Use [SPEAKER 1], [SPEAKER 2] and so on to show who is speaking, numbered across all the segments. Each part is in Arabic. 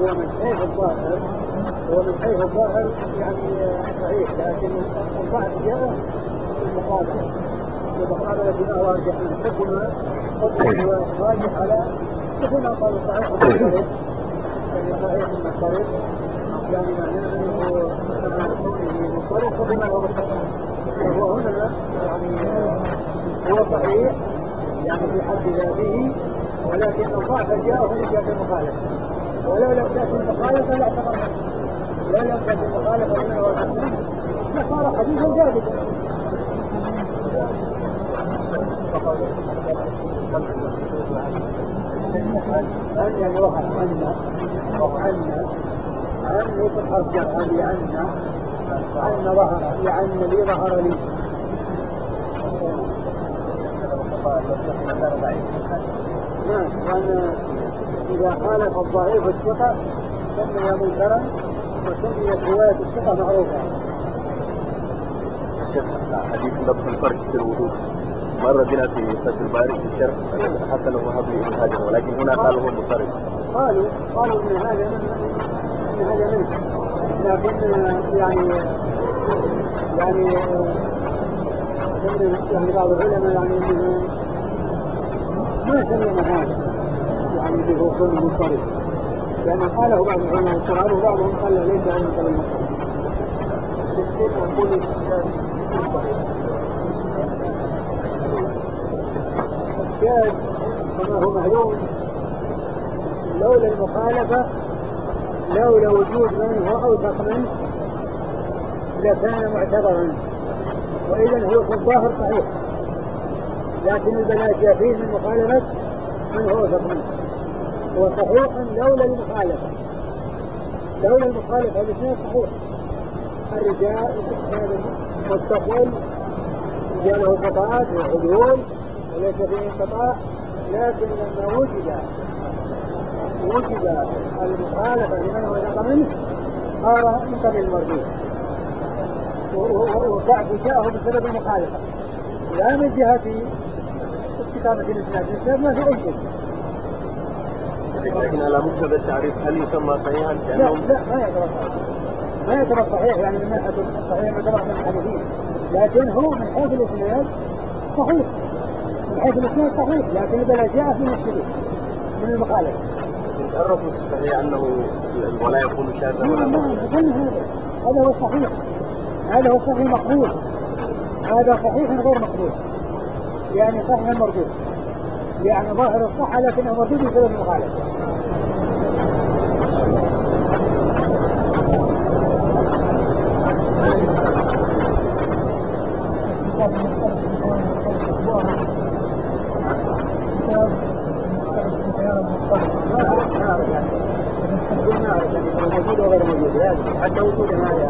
[SPEAKER 1] من حيث الظاهر يعني صحيح، لكن الضعف جاء في المقابلة بما راجح من حكمه هو راجح على مثل ما قالوا صحيح المضطرب، يعني صحيح المضطرب يعني معناه انه مع كونه مضطرب بما هو مضطرب، فهو هنا يعني هو صحيح يعني في حد ذاته، ولكن الضعف جاءه من جهة المخالفة، ولو لم تأتي المخالفة لاعتبرنا، ولو لم تأتي المخالفة بما هو مضطرب لصار حديثا ثابتا. أن يعني وقع عنا عن يكون حرف جر عنا ظهر لعن لي ظهر لي. نعم، وأن إذا خالف الضعيف الثقة سمي منكرا وسميت رواية الثقة معروفة.
[SPEAKER 2] حديث لفظ الفرق في الوضوء مرة بنا في فتح الباري في الشرح حسن وهب ابن هاجر، ولكن هنا قالوا هو مضطرب.
[SPEAKER 1] قالوا ان هذا منه، لكن يعني بعض العلماء يعني ما سلم هذا يعني به كل مضطرب، لأن قاله بعض العلماء القرآن وبعضهم قال ليس هذا مثل المضطرب. الشاذ كما هو معلوم لولا المخالفة لولا وجود من هو أوثق منه لكان معتبرا، وإذا هو في الظاهر صحيح، لكن البلاجة فيه من مخالفة من هو أوثق منه، هو صحيح لولا المخالفة الاثنين صحيح. الرجال متصل رجاله ثقات وعدول وليس فيه انقطاع، لكن لما وجد المخالفة لمن هو أوثق منه صار من قبل المردود، وضعف جاءه بسبب المخالفة لا من جهة استقامة الإسناد ما في أي شيء.
[SPEAKER 2] لكن على مقتضى التعريف هل يسمى صحيحا؟
[SPEAKER 1] لا ما يعتبر صحيح يعني من ناحية الصحيح ما يعتبر من الحديثين، لكن هو من حيث الإسناد صحيح، لكن بلا جاء في الشذوذ من المخالفة.
[SPEAKER 2] تعرف الصحيح أنه ولا يكون شاذا ولا
[SPEAKER 1] مخالفا. هذا هو الصحيح، هذا هو صحيح مقبول، هذا صحيح غير مقبول، يعني صحيح مردود، يعني ظاهر الصحة لكنه مردود بسبب المخالفة. موجود وغير موجود حتى وجود هذا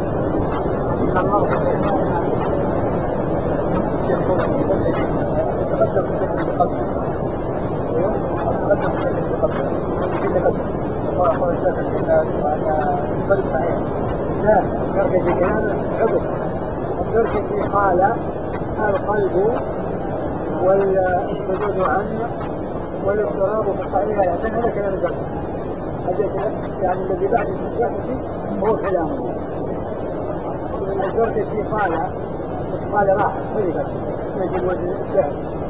[SPEAKER 1] لا الزركشي كلامه عقب. الزركشي قال القلب والشذوذ عنه والاضطراب في الصحيح والحسن، هذا كلام الزركشي، هذا يعني الذي بعد الزركشي هو كلامه. الزركشي قال راح حرفت يجب وجه الشعر.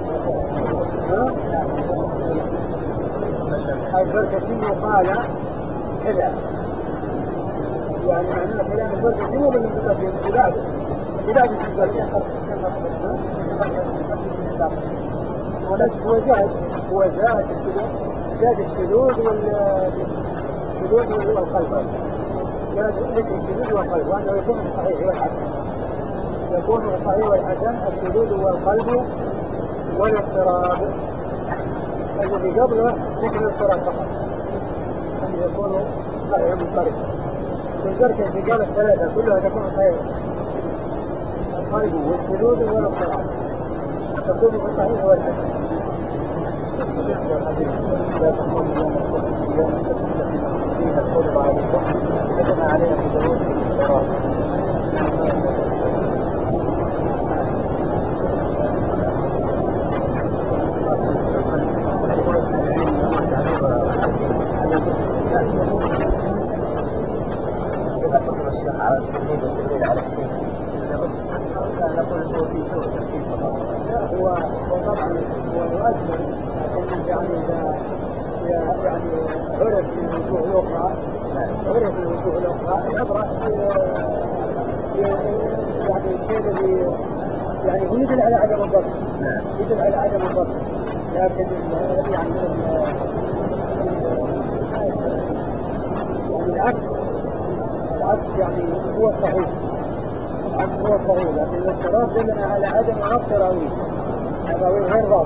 [SPEAKER 1] الزركشي قال كذا، يعني معناه كلام الزركشي هو اللي بعد الزركشي هو زاد الشذوذ والقلب، زاد الشذوذ والقلب، وأنه يكون الصحيح والحسن الشذوذ والقلب والاضطراب. الذي قبله ذكر الاضطراب فقط أن يكون صحيح مضطرب. الزركشي قال الثلاثة كلها تكون صحيح، القلب والشذوذ والاضطراب تكون في الصحيح والحسن. الذي يعني هو يدل على عدم الضبط، يدل على عدم الضبط، لكن يعني العكس يعني هو الصحيح، العكس هو الصحيح، لكن الاضطراب دلنا على عدم ضبط الراوي، الراوي غير ضابط.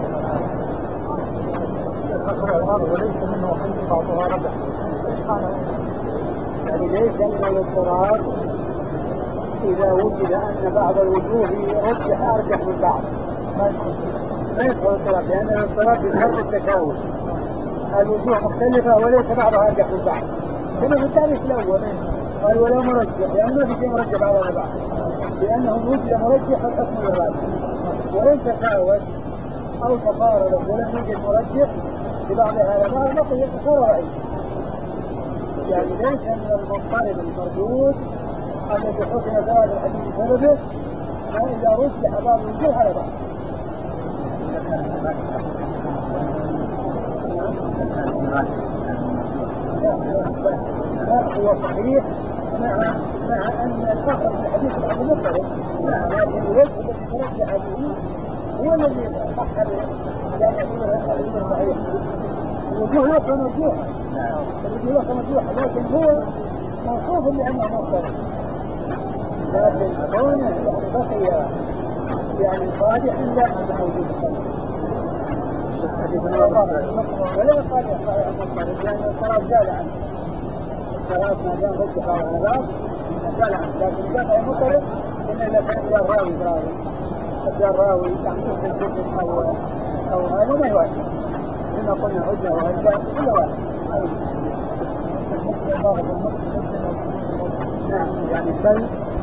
[SPEAKER 1] وليس منه حديث بعضها رجح، يعني ليس من الاضطراب إذا وجد أن بعض الوجوه أرجح من بعض، ما يدخل الاضطراب، لأن الاضطراب بشرط التكامل، الوجوه مختلفة وليس بعضها أرجح من بعض. كما في التعريف الأول قال ولا مرجح، لأن ما في شيء مرجح بعضها بعض، لأنه وجد مرجح الحكم الراجح، وإن تفاوت أو تقارب ولم يوجد مرجح لبعضها على بعض بقي صار رأي. يعني ليس من المضطرب المردود الذي حكم ذلك الحديث بسببه ما إذا رجح بعض الوجوه على بعض. هو صحيح مع أن الآخر في الحديث الأول مضطرب، لكن الوجه الذي ترجح به هو الذي صح يعني يعتبر صحيح. الوجوه ليس مرجوحة، الوجوه ليس مرجوحة، لكن هو موصوف لأنه مضطرب، لكن كونه يعني بقي يعني راجح لا أنه موجود ولا قال مضطرب، لأن الصلاة زال عنه، الصلاة ما دام رجح على بعض زال عنه، لكن بقي مضطرب إن إذا كان الراوي يعني يمكن أو هذا ما يواجه، إن قلنا عجة وهجة كل واحد يعني بل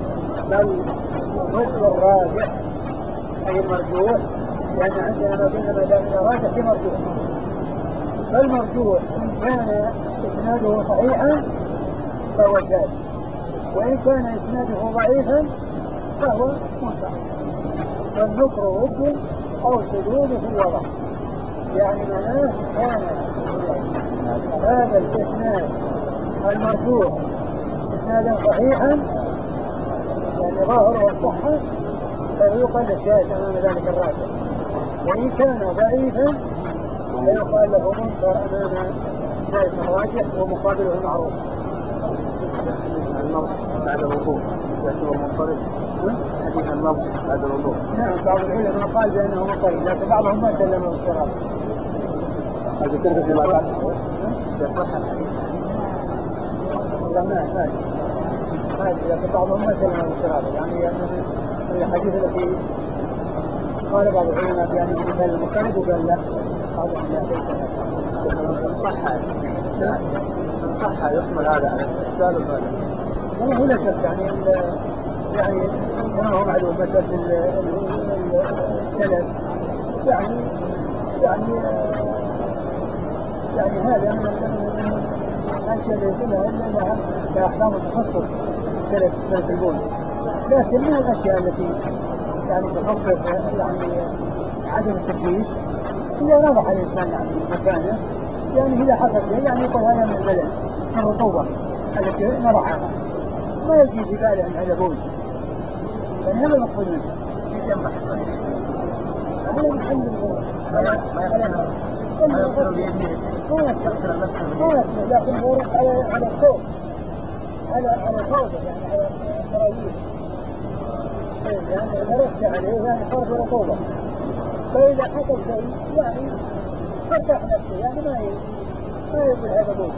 [SPEAKER 1] نصف الراجح أي المرجوح، لأن عندنا ما بين ما دام راجح في مرجوح، فالمرجوح إن كان إسناده صحيحا فهو جاد، وإن كان إسناده ضعيفا فهو منكر، فالنكر رد أو شذوذ في الوضع. يعني معناه كان هذا الإسناد المرجوح إسنادا صحيحا يعني ظاهره الصحة فيقال الشاهد أمام ذلك الراجح، وإن كان ضعيفا فيقال له منكر أمام ذلك الراجح ومقابله المعروف.
[SPEAKER 2] النص بعد الوضوء يعتبر منطلق، حديث النص بعد الوضوء.
[SPEAKER 1] نعم بعض العلماء قال بأنه منطلق، لكن بعضهم ما سلمه الصراحة.
[SPEAKER 2] هذه تربط ما بعد يصح الحديث.
[SPEAKER 1] لا ما لكن بعضهم ما سلمه الصراحة، يعني الحديث الذي قال بعض العلماء بأنه مثل المنطلق وقال لا بعضهم لا
[SPEAKER 2] الصحة يحمل هذا على الإشكال وهذا.
[SPEAKER 1] هو لا شك يعني كما هو معلوم مسألة السلف يعني هذا من الأشياء التي لها أحكام تخصص سلف البول، لكن من الأشياء التي يعني تخصص يعني عدم التشويش إذا نضح الإنسان يعني مكانه، يعني إذا حصل شيء يعني يقول هذا من البلد من الرطوبة التي نضحها، ما يجي في باله أن هذا بول، يعني هذا المقصود منه يجمع هذا محل ما يغسل بيده لكن هو على الصوت على صوته يعني على الراويه، يعني إذا رش عليه يعني صار في رطوبة، فإذا حصل شيء يعني فرتاح نفسه يعني ما يقول هذا بول.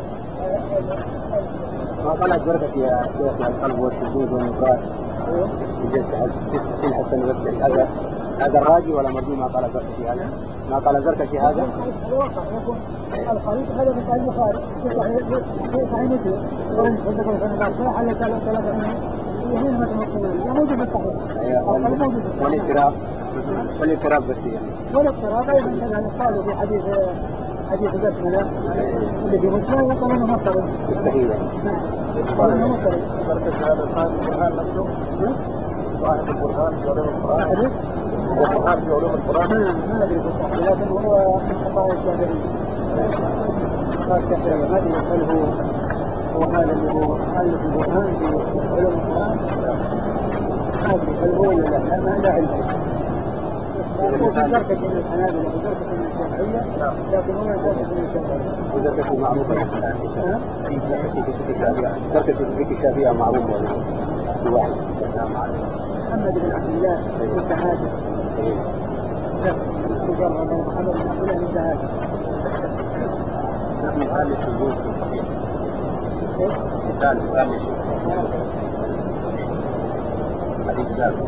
[SPEAKER 2] ما طلعت بركة يا شيخ القلب والشذوذ والنفرات في الحسن والسل هذا الراجي ولا مرجو ما طلع بركة في هذا؟ ما طلع بركة في هذا؟
[SPEAKER 1] الواقع يكون الخليط هذا من صحيح البخاري في صحيح مسلم ولم يذكر في البخاري على ثلاثة يهون مثل المسلمين موجود في الصحيح.
[SPEAKER 2] والاضطراب بس يعني.
[SPEAKER 1] والاضطراب أيضا كذلك قالوا في حديث البسملة اللي في مسلم وقال أنه مضطرب
[SPEAKER 2] مستحيل.
[SPEAKER 1] قال أنه مضطرب.
[SPEAKER 2] بركة هذا صاحب القرآن نفسه. صاحب القرآن في علوم القرآن. القرآن في علوم القرآن.
[SPEAKER 1] ما أدري بالضبط لكن هو من خطايا الشافعي. خطايا الشافعي ما أدري هل هو هذا اللي هو ألف القرآن في علوم القرآن عادي الغول لا علم. وذكرت من الحنابلة وذكرت من الشافعية لكن هو يذكر من الشافعية.
[SPEAKER 2] وذكرت معروفة ذكرت في الشافعية معروفة واحد
[SPEAKER 1] محمد بن عبد الله بن هاشم. مجرد محمد بن عبد الله بن هاشم.
[SPEAKER 2] مثال الشذوذ في الصحيح. مثال حديث شاذ.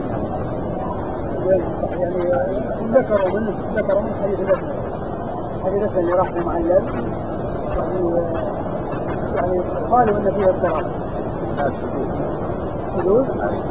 [SPEAKER 1] يعني ذكروا من حديث الأسد. حديث الأسد اللي راح معلل يعني قالوا إن فيه اضطراب. شذوذ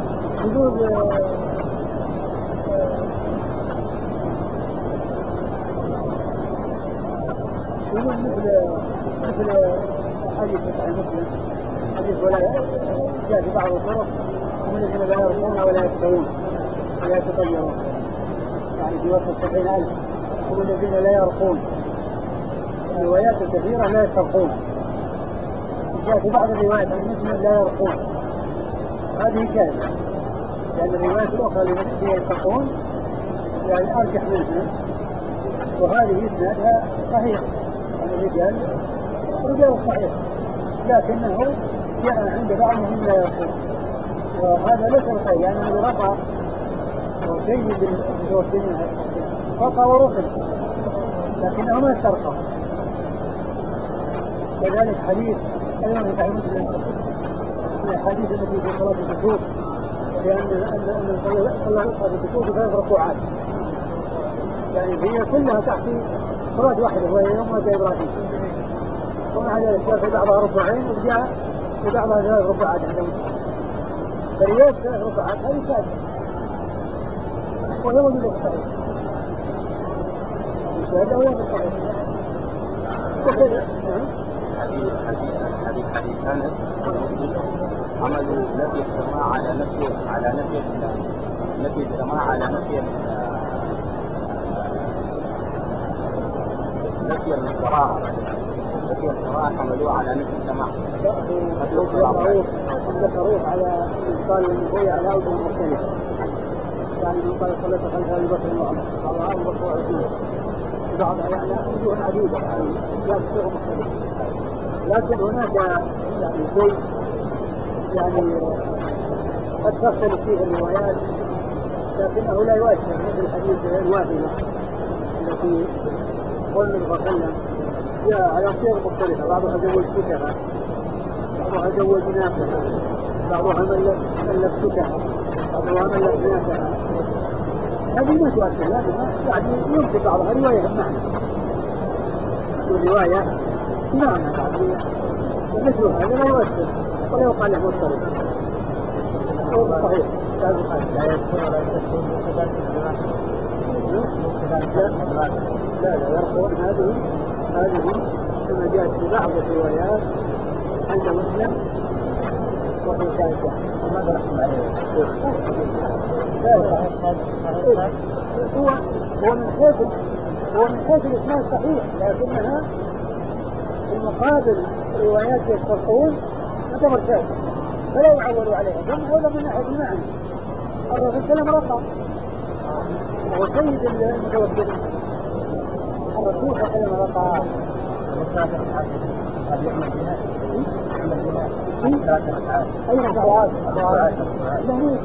[SPEAKER 1] مثل حديث صحيح مسلم حديث ولا جاء في بعض الطرق هم الذين لا يرقون ولا يكتوون ولا يتطيرون يعني في وسط 70,000 هم الذين لا يرقون روايات كثيرة لا يسترقون جاء في بعض الروايات عن مسلم لا يرقون هذه شاذة لأن الروايات الأخرى اللي فيها يسترقون يعني أرجح منها وهذه إسنادها صحيح الرجال صحيح لكنه جاء عند بعضهم لا يرقون وهذا ليس الخير لأنه رقى وسيد المتوسلين رقى ورقم لكنه ما استرقى. كذلك حديث أيضا في صحيح مسلم من الحديث التي في صلاة الكسوف لأن صلاة الكسوف 3 ركوعات يعني هي كلها تحت صلاة واحدة وهي يوم مات إبراهيم ومع ذلك جاء في بعضها ركوعين وجاء في بعضها 3 ركوعات عندهم فرواية 3 ركوعات هذه ثابتة وهي موجودة في الصحيح الشهادة وهي في الصحيح وكذا
[SPEAKER 2] حديث أنس عملوا نفي السماع نفي السماع على نفي القراءة حملوه على نفي السماع
[SPEAKER 1] ذكروه على الإنسان والنبوي على أوجه مختلفة يعني من قال صلى خلف أبي بكر وعمر قال أبو بكر وعمر بعضها يعني أوجه عديدة يعني لا تصيغ مختلفة لكن هناك يعني شيء يعني قد تختلف فيه الروايات لكنه لا يؤثر مثل حديث الوافلة التي قول النبي صلى الله عليه وسلم جاء على صيغ مختلفة بعضها زوج كتبة بعضها زوج نافذة بعضها ملك كتبة بعضها ملك نافذة هذه ما تؤثر لأنها يعني يمكن بعضها رواية بمعنى والرواية بمعنى يعني مثل هذا لا يؤثر ولا يقال له مضطرب صحيح لا يذكر ولا يكون لا يرقون هذه كما جاءت في بعض الروايات عند مسلم وفي شاهده وماذا رحم عليه هو من حيث الإسناد صحيح لكنها في المقابل روايات يسترقون تعتبر شاذة فلا يعولوا عليها ثم أولا من ناحية المعنى الرسول صلى الله عليه وسلم رقى وهو سيد المتوكلين الرسول صلى الله عليه وسلم رقى هذه يعمل بها أي ركعات لا مو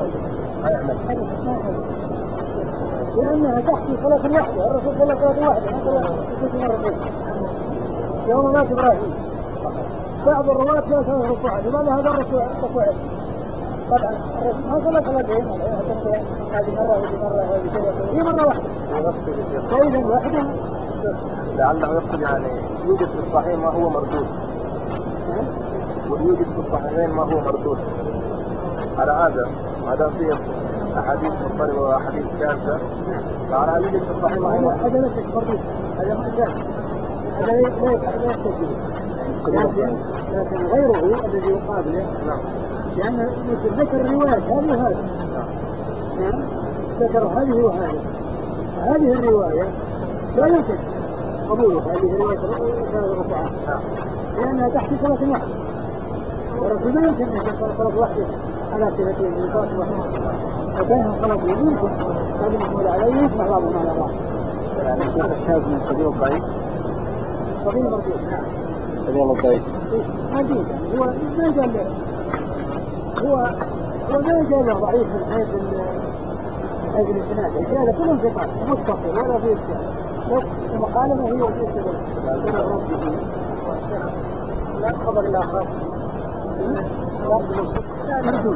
[SPEAKER 1] لأنها تحكي صلاة واحدة الرسول صلى صلاة واحدة ما صلى يوم مات إبراهيم بعض الرواة لا 3 ركوعات لماذا هذا ركوعين طبعا الرسول ما صلى صلاتين هذه مرة وهذه مرة وهذه كذا هي مرة واحدة فإذا واحدة
[SPEAKER 2] لعله يقصد يعني يوجد في الصحيح ما هو مردود ويوجد في الصحيحين ما هو مردود على هذا ما دام فيه أحاديث مضطربة وأحاديث شاذة فعلى هذا يوجد في الصحيح ما هو
[SPEAKER 1] هذا ليس مردود هذا ما جاء هذا لا يستجيب لكن غيره الذي يقابله لأن ذكر الروايات هذه وهذه ذكر هذه وهذه هذه الرواية لا يمكن قبولها هذه الرواية 3 ركعات لأنها تحت صلاة واحدة والرسول لا يمكن أن يكون صلاة واحدة على صفة النفاق وكانهم خلطوا يمكن هذا المحمول عليه يسمع بعضهم على بعض.
[SPEAKER 2] يعني الشيخ الشاذ من قبيل ضعيف؟
[SPEAKER 1] قبيل مردود نعم.
[SPEAKER 2] قبيل الضعيف.
[SPEAKER 1] مردود يعني هو ما قال هو ما قال ضعيف من حيث الاسناد، الرجال كلهم ثقات متصل ولا في اشكال. بس المقالمة هي في السبب. لا خبر الآخر. لا مردود.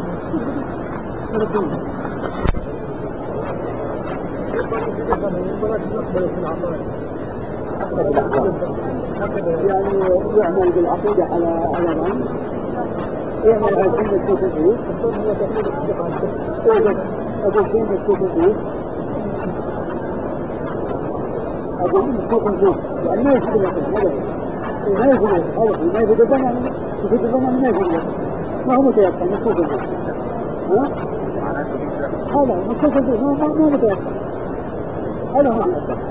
[SPEAKER 1] يعني يعمل بالعقيدة على ظن، يعمل على شيء مكتوب فيه، هو تقليد الثقة. أقول شيء مكتوب فيه، أقول مكتوب فيه، يعني ما يفيد الوقت ما يفيد الوقت ما يفيد الزمن، يفيد الزمن ما يفيد الوقت، ما هو متيقن مكتوب فيه. هذا مكتوب فيه ما متيقن، هذا هو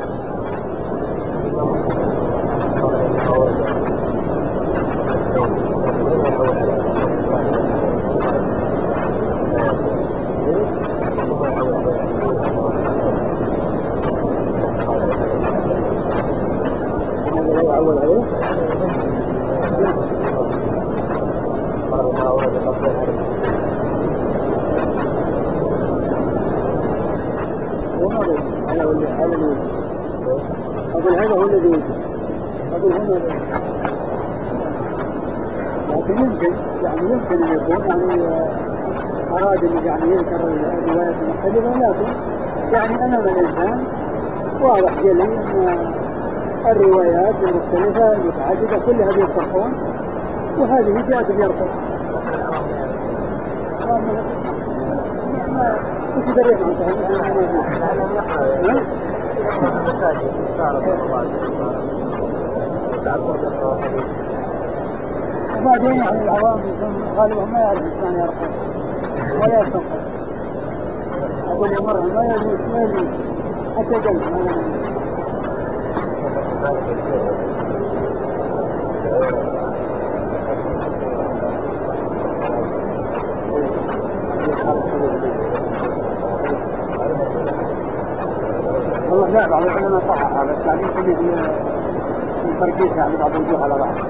[SPEAKER 1] أول عليه أقول هذا هو الذي أقول هنا، لكن يمكن أن يكون يعني أراد أن يعني يذكر الروايات المختلفة، لكن يعني أمام الإنسان واضح جلي أن الروايات المختلفة المتعددة كلها يرتقون، وهذه جاءت بيرتق. ما تدري وبعدين يعني العوام غالبهم ما يعرف الإنسان يرتق ولا يرتق. أقول يمر ما يجوز حتى جلس والله لا بعض العلماء صححها، بس يعني يمكن التركيز يعني بعض الوجوه على بعض،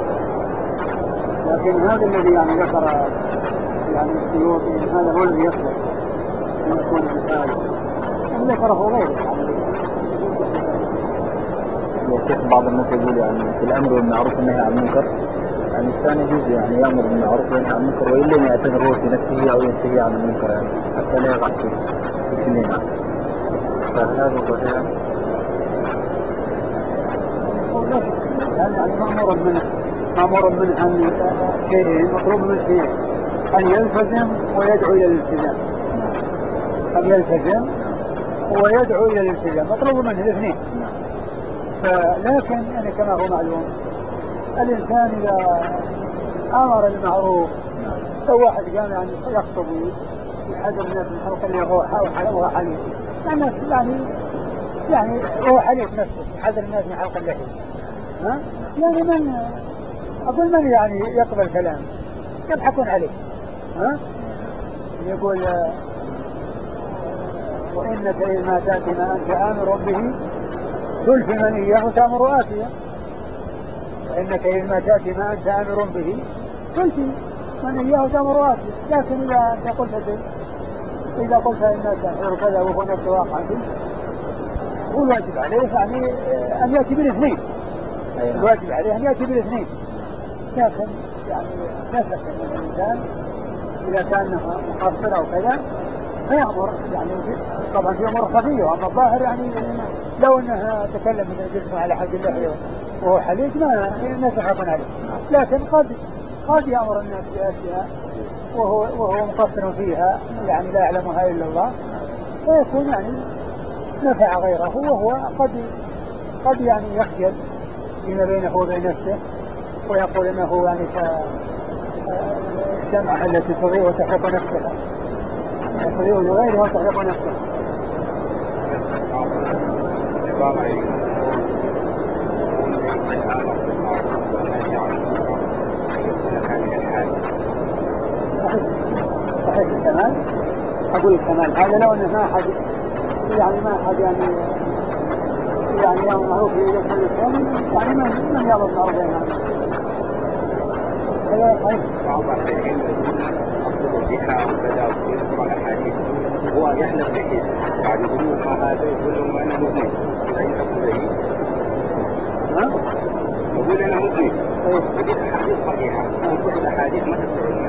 [SPEAKER 1] لكن هذا الذي يعني ذكر يعني السيوطي هذا هو الذي يصلح أن يكون مثال وذكره غيره.
[SPEAKER 2] يا بعض الناس يقول يعني في الأمر والمعروف والنهي عن المنكر، يعني الثاني يجوز يعني يأمر بالمعروف وينهى عن المنكر وإن لم يعتبره في نفسه أو ينتهي عن المنكر، يعني حتى لا يقع في الاثنين. فهذا صحيح.
[SPEAKER 1] يعني مأمور منه أن شيء مطلوب من شيء أن يلتزم ويدعو إلى الالتزام، أن يلتزم ويدعو إلى الالتزام مطلوب منه الاثنين. لكن يعني كما هو معلوم الإنسان إذا أمر بالمعروف لو واحد قام يعني يخطب يحذر الناس من حلق اللي هو حليف يعني هو حليف نفسه يحذر الناس من حلق اللحية، يعني من يعني يقبل كلام يضحكون عليه، يقول وإنك إذا تأتي ما أنت آمر به تلفي من إياه تأمر آتيه، وإنك إذا تأتي ما أنت آمر به تلفي من إياه تأمر آتيه. لكن إذا قلت إنك تحضر كذا وهو نفس واقع فيه هو الواجب عليه يعني أن يأتي بالاثنين، الواجب عليه أن يأتي بالاثنين. لكن يعني لا شك أن الإنسان إذا كان مقصر أو كذا فيأمر يعني طبعا في أمور خفية، وأما الظاهر يعني لو أنها تكلم من جسمه على حد اللحية وهو حليق ما تخافون عليه، لكن قد يأمر الناس بأشياء وهو مقصر فيها يعني لا يعلمها إلا الله، ويكون يعني نفع غيره، وهو قد يعني يخجل فيما بينه وبين نفسه ويقول انه يعني كالشمعة التي تضيء وتحرق نفسها، تضيء لغيرها وتحرق نفسها. حيث الكمال أقول الكمال هذا لو أنه ما أحد يعني معروف يدخل الثاني يعني من يعرف معروفين هذا هذا حيث
[SPEAKER 2] بعض الحين الضحى وكذا ويذكر الأحاديث هو يحلف به بعد يقولوا ما هذا يقول لهم أنا مؤمن لا يحب زيي يقول أنا مؤمن ودي أحاديث صحيحة يذكر الأحاديث ما تذكر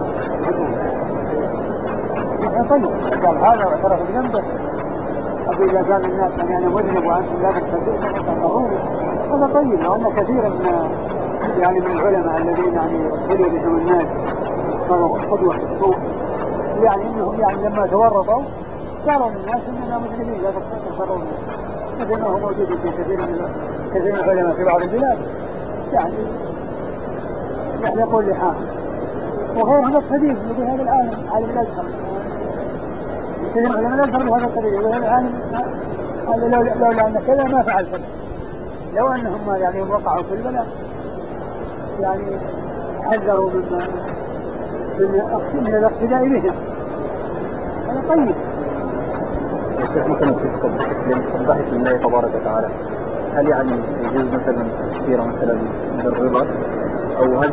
[SPEAKER 1] طيب قال هذا واعترف بذنبه أبو إذا قال الناس أنا مذنب وأنتم لا تستطيعون فتنظروني هذا طيب لأن كثيرا من العلماء الذين ابتلوا بهم الناس صاروا قدوة في السوق إنهم لما تورطوا قالوا للناس إننا مذنبين لا تستطيعون مثل ما هو موجود في كثير من العلماء في بعض البلاد يقول لحاهم وغير هذا القبيل يقول هذا العالم عالم الأزهر كثير من العلماء الأزهر بهذا القبيل يقول هذا العالم لولا أن كذا ما فعل كذا لو أنهم وقعوا في البلاء حذروا من الاقتداء بهم هذا طيب
[SPEAKER 2] مثلا في الضحك لله تبارك وتعالى هل يجوز مثلا كثيرا مثلا من الربا أو هل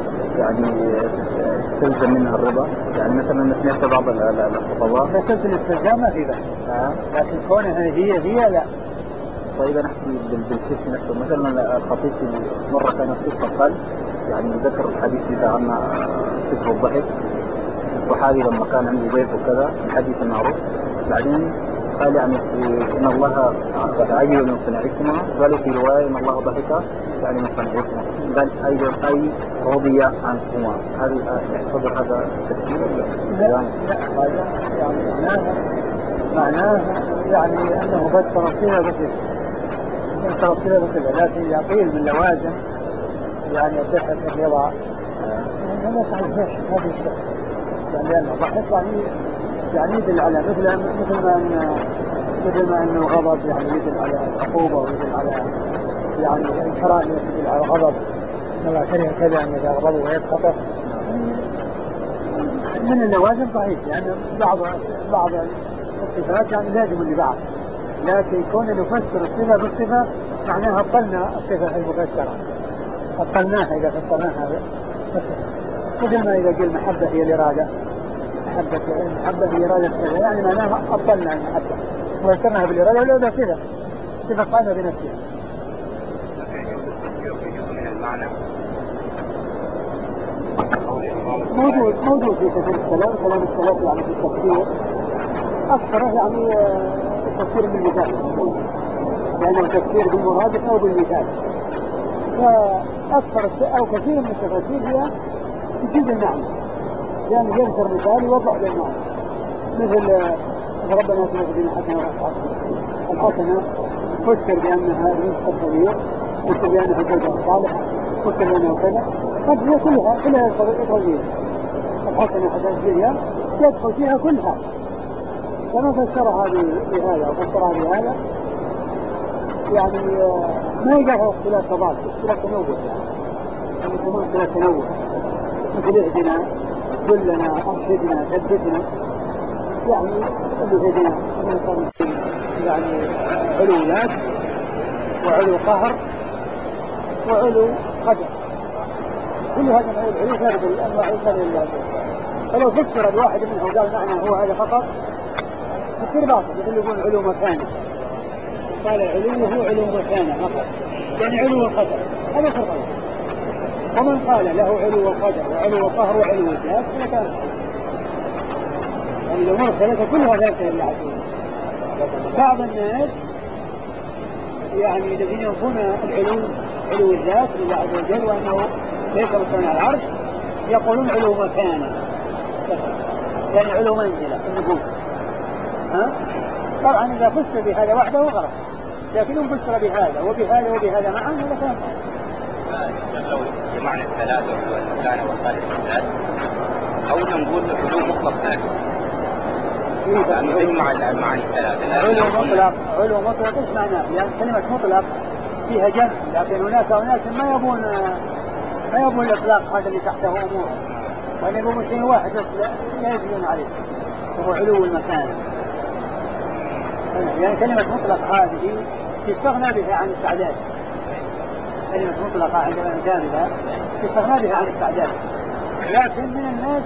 [SPEAKER 2] تلزم منها الربا مثلا سمعت بعض الخطباء
[SPEAKER 1] مسألة الاستلزام ما في بأس لكن كونها هي لا.
[SPEAKER 2] طيب نحكي بالكيس نفسه مثلا الخطيب مرة كان في قال ذكر الحديث إذا عنا فكر الضحك الصحابي لما كان عنده ضيف وكذا الحديث المعروف بعدين قال إن الله عجب من صنعكما قالوا في رواية إن الله ضحك من صنعكما قال أي رضي عنكما هذا يعتبر هذا تفسير
[SPEAKER 1] لا هذا معناه أنه فسر الصلة بكذا لكن يقيل من لوازم الضحك الرضا هذا صحيح هذا الشيء لأنه ضحك يدل على مثل ما أنه غضب يدل على عقوبة ويدل على الكراهية يدل على غضب الله كره كذا أن يغضب ويسخطه من اللوازم صحيح بعض الصفات لازم لبعض لكن كون نفسر الصفة بالصفة معناها أبطلنا الصفة المفسرة أبطلناها إذا فسرناها مثل ما إذا قل محبة هي الإرادة المحبة هي إرادة كذا معناها أبطلنا المحبة وفسرناها بالإرادة ولا ده صفة قائمة بنفسها موجود في كثير الكلام السلف في التفسير أكثره التفسير بالمثال لأنه تفسير بالمرادف أو بالمثال فأكثر أو كثير من التفاسير هي تجيب المعنى يذكر مثال يوضح للمعنى مثل ربنا اتنا في الدنيا حسنة الحسنة فسر بأنها رزق الكبير فسر بأنها زوجة صالحة فسر بأنها كذا قد هي كلها يدخل فيها الحسنة حسنة يدخل فيها كلها كما فسرها بهذا وفسرها بهذا ما يقع اختلاف تضاد اختلاف تنوع يسمون اختلاف تنوع مثل اهدنا كلنا ارشدنا ثبتنا اللي هدنا علو ذات وعلو قهر وعلو قدر كل هذا العلو ثابت الانواع الثانيه فلو فسر الواحد منه وقال معنى هو هذا فقط يصير باطل مثل يقول علو مكانه قال علوه علو مكانه فقط علو القدر هذا فرق ومن قال له علو القدر وعلو القهر وعلو الذات فكان لو مرسلة كلها ذات لله عز وجل بعض الناس الذين ينفون علو الذات لله عز وجل وأنه ليس مكان على العرش يقولون علو مكانه علو منزلة النبوة طبعا إذا فسر بهذا وحده غلط لكن إن فسر بهذا وبهذا وبهذا معا هذا كان
[SPEAKER 2] لو بمعنى الثلاثة والمكانة والخالق والذات أو نقول علو مطلق ذات يجمع المعاني الثلاثة
[SPEAKER 1] علو مطلق إيش معناه؟ لأن كلمة مطلق فيها جمع لكن هناك أناس ما يبون الإطلاق هذا اللي تحته أمور وأن يقوم شيء واحد بس لا يجبون عليه وهو علو المكان. يعني كلمة مطلق هذه تستغنى بها عن التعداد. كلمة مطلقة عندما نجاملها تستغنى بها عن التعداد. لكن من الناس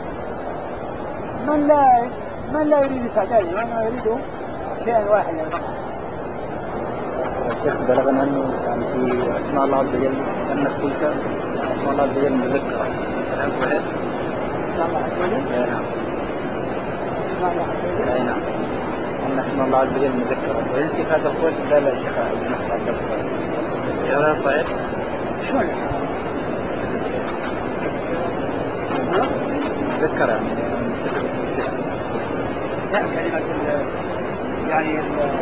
[SPEAKER 1] من لا يريد التعداد، وأنه يريد شيئا واحدا فقط.
[SPEAKER 2] الشيخ بلغنا أنه يعني في أسماء الله عز وجل أن تلك أسماء الله عز وجل مذكرة. الآن صحيح؟
[SPEAKER 1] أسماء الله عز وجل؟
[SPEAKER 2] نعم.
[SPEAKER 1] أسماء الله عز وجل؟
[SPEAKER 2] نعم. أن أسماء الله عز وجل مذكرة. وينسي هذا القول؟ لا شيخ المسألة مذكرة. هذا صحيح؟
[SPEAKER 1] شلون؟
[SPEAKER 2] مذكرة يعني.
[SPEAKER 1] لا كلمة يعني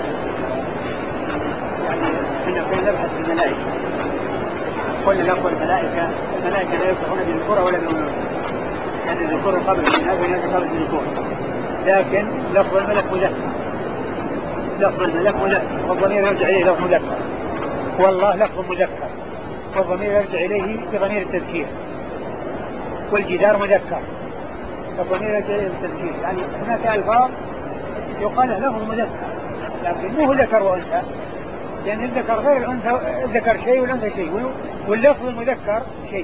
[SPEAKER 1] احنا كنا نبحث في الملائكة. قلنا لكم الملائكة لا يصفون بالذكور ولا بالأنوثة. يعني الذكور قبل الإناث والإناث قبل الذكور. لكن لفظ الملك مذكر. لفظ الملك مذكر والضمير يرجع إليه لفظ مذكر. والله لفظ مذكر والضمير يرجع إليه بضمير التذكير. والجدار مذكر والضمير يرجع إليه بالتذكير. يعني هناك ألفاظ يقال له لفظ مذكر لكن مو ذكر وأنثى، لأن الذكر غير الأنثى. الذكر شيء والأنثى شيء واللفظ المذكر شيء.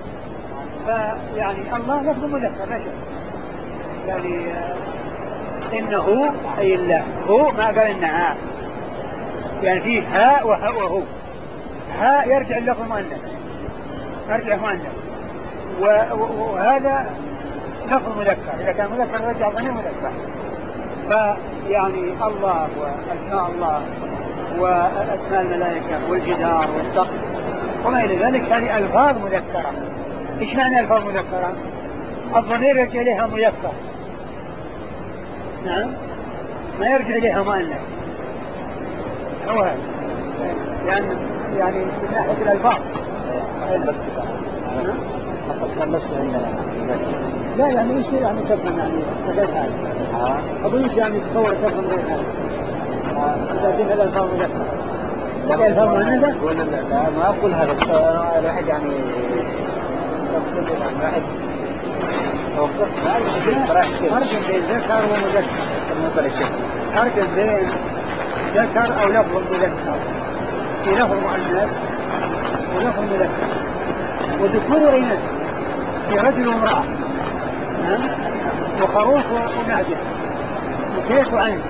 [SPEAKER 1] فيعني الله لفظ مذكر لا شك. يعني إنه أي الله هو ما قال إنها، يعني فيه ها وها وهو. ها يرجع اللفظ مؤنث، يرجع مؤنث، وهذا لفظ مذكر. إذا كان مذكر يرجع ضمير مذكر. فيعني الله وأسماء الله وأسماء الملائكة والجدار والسقف وما إلى ذلك هذه ألفاظ مذكرة. إيش معنى ألفاظ مذكرة؟ الضمير يرجع إليها مذكر، نعم، ما يرجع إليها مؤنث. هو هذا يعني من ناحية الألفاظ. لا يعني ايش يعني تفهم يعني غير هذا؟ أقول يعني تصور تفهم غير هذا. إذا جينا الألفاظ مذكرة. لا الألفاظ مؤنثة؟
[SPEAKER 2] لا ما أقول هذا. الواحد يعني واحد توقف
[SPEAKER 1] فرق بين ذكر ومذكر. فرق بين ذكر أو لفظ مذكر. في لفظ مؤنث ولفظ مذكر وذكور وإناث. في رجل وامرأة وخروف ونعجة وكيس وعنز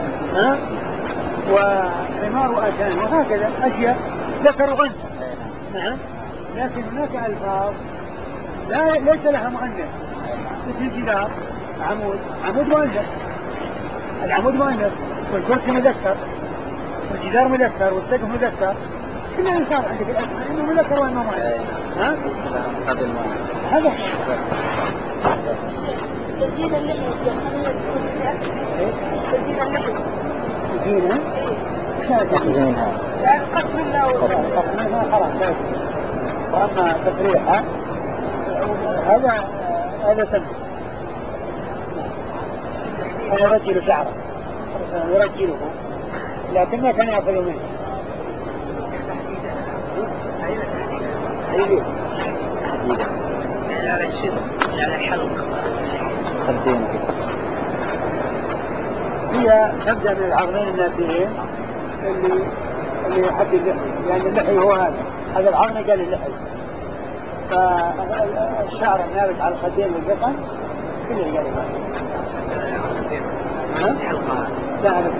[SPEAKER 1] وحمار وأتان وهكذا أشياء ذكر وأنثى. نعم. لكن هناك ألفاظ ليس لها مؤنث مثل الجدار عمود مؤنث. العمود مؤنث والكرسي مذكر والجدار مذكر والسقف مذكر. كل إنسان عندك الأسماء إنه مذكر وإنه مؤنث. هذا
[SPEAKER 3] تزيين اللحية تزيين اللحية
[SPEAKER 1] زينة؟
[SPEAKER 2] تزيينها
[SPEAKER 3] يعني قسمنا
[SPEAKER 1] قسمنا خلاص لا يجوز. وأما تفريحها هذا سمع. يرجل شعره يرجله لكن ما كان يأخذ منه.
[SPEAKER 2] حديدة
[SPEAKER 3] على الشد على الحلق
[SPEAKER 2] خدين.
[SPEAKER 1] هي تبدأ من العظمين الناتجين اللي يحدد اللحي، لأن اللحي هو هذا العظم قال اللحي. فالشعر النابت على الخدين والذقن كله قال اللحي. لا أبدا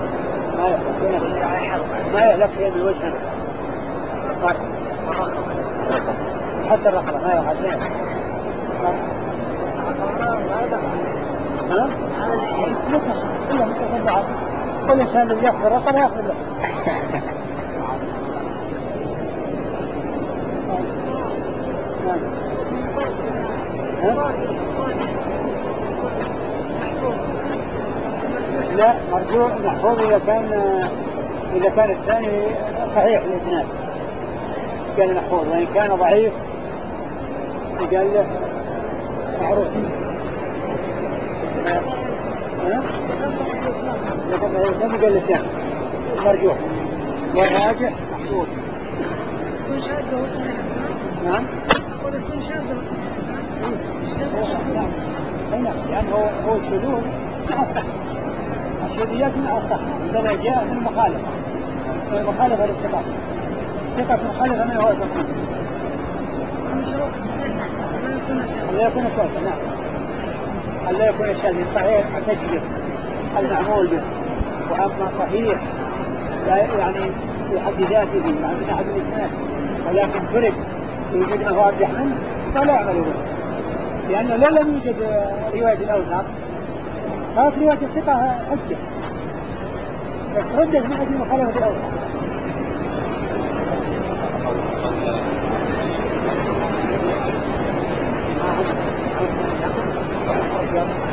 [SPEAKER 1] ما يحلق فيه بالوجه حتى الرقبة ما يحلق فيه. كل إنسان الذي يأخذ الرقبة يأخذ اللحية. لا مرجوع محفوظ إذا كان الثاني صحيح الإسناد كان محفوظ، وإن كان ضعيف قال له معروف. لكن الإسناد قال له مرجوع والراجح محفوظ.
[SPEAKER 3] كل شاذ وصحيح.
[SPEAKER 1] نعم.
[SPEAKER 3] كل شاذ وصحيح.
[SPEAKER 1] نعم لأنه هو الشذوذ مع الصحة، الشذوذيات مع الصحة إذا جاء من المخالفة للثقة، ثقة مخالفة ما هو ثقة لا يكون الشاذ. نعم لا يكون الشاذ الصحيح التجديد المعمول به، وأما صحيح لا يعني في حد ذاته يعني من أحد الإسناد ولكن فرق يوجد ما هو أرجح منه فلا يعمل به، لأنه لا لم يوجد رواية الأوثق كانت رواية الثقة حجة بس ردت من أجل مخالفة الأوثق.